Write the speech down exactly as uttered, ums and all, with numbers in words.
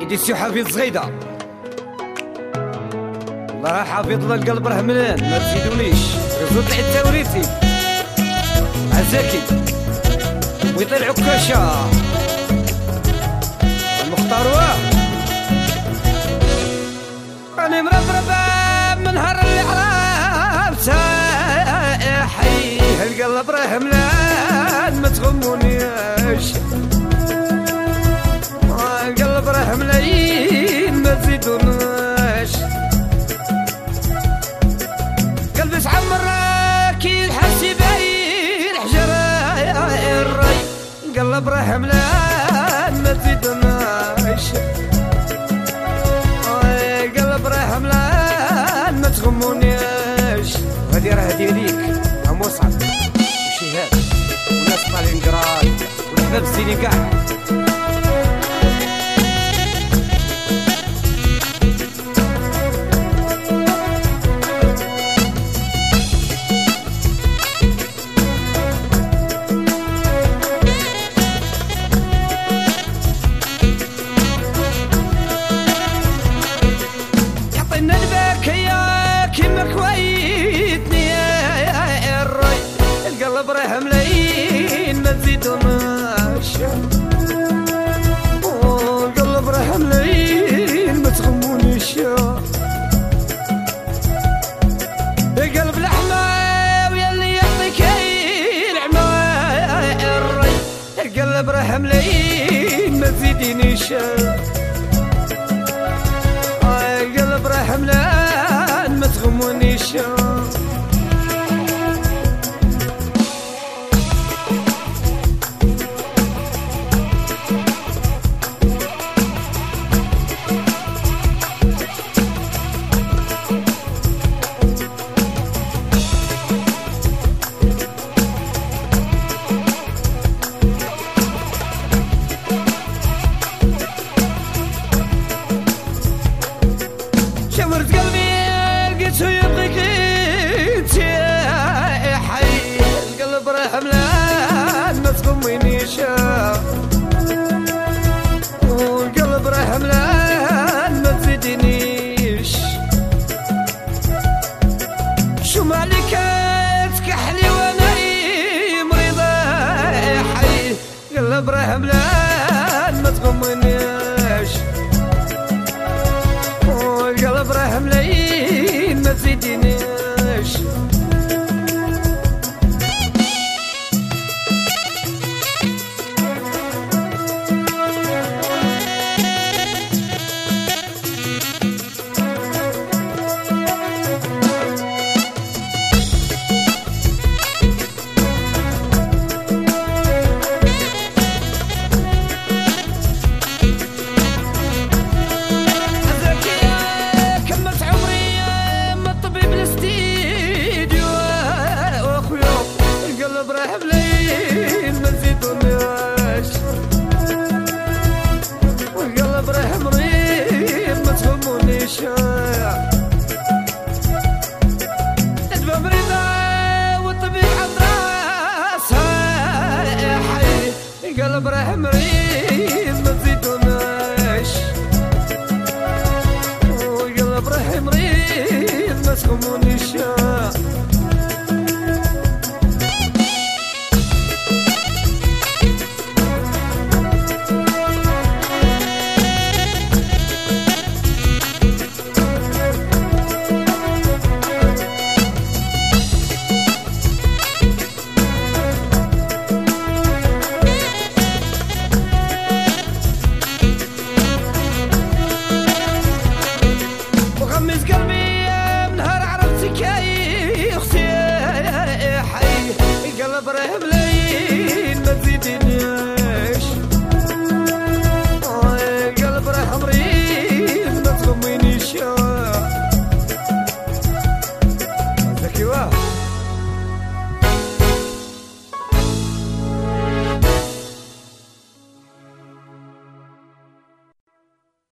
إديسيو حفيظ زغيدة. الله حافظ القلب راه ملان ما تزيدونيش غزوت العد توريتي عزاكي ويطير عكاشة المختار واه راني مربربة من نهار اللي عرفتها حي القلب راه ملان ما تغمونيش القلب راه ملايين ما تزيدوناش قلبي تعمر كي الحاسي باين حجر الراي قلب راه ملان ما تزيدوناش قلب راه ملان ما تغمونيش وهادي راه دياليك ها مصعب وشهاد وناس طالعين قراد والحباب الزينين كاع القلب راه ملايين ما تزيدوناش القلب راه ملايين ما تغمونيش قلب الأحمى ويا اللي يعطيك العمى الري القلب راه ملايين ما تزيدينيش القلب راه ملان ما تغمونيش شاورت قلبي لقيتو يبغيك انت يا حي القلب راه ملان ما تغمينيش والقلب راه ملان ما تزيدينيش شو مالك تكحلي وانا مريضة يا حي القلب راه ملان ما تغمينيش القلب راه ملايين ما تزيدينيش القلب راه ملايين ما تزيدوناش والقلب راه مريض ما تفهمونيش الدبا مريضة والطبيب عند راسها يا حي القلب راه مريض ما تزيدوناش والقلب راه مريض ما تفهمونيش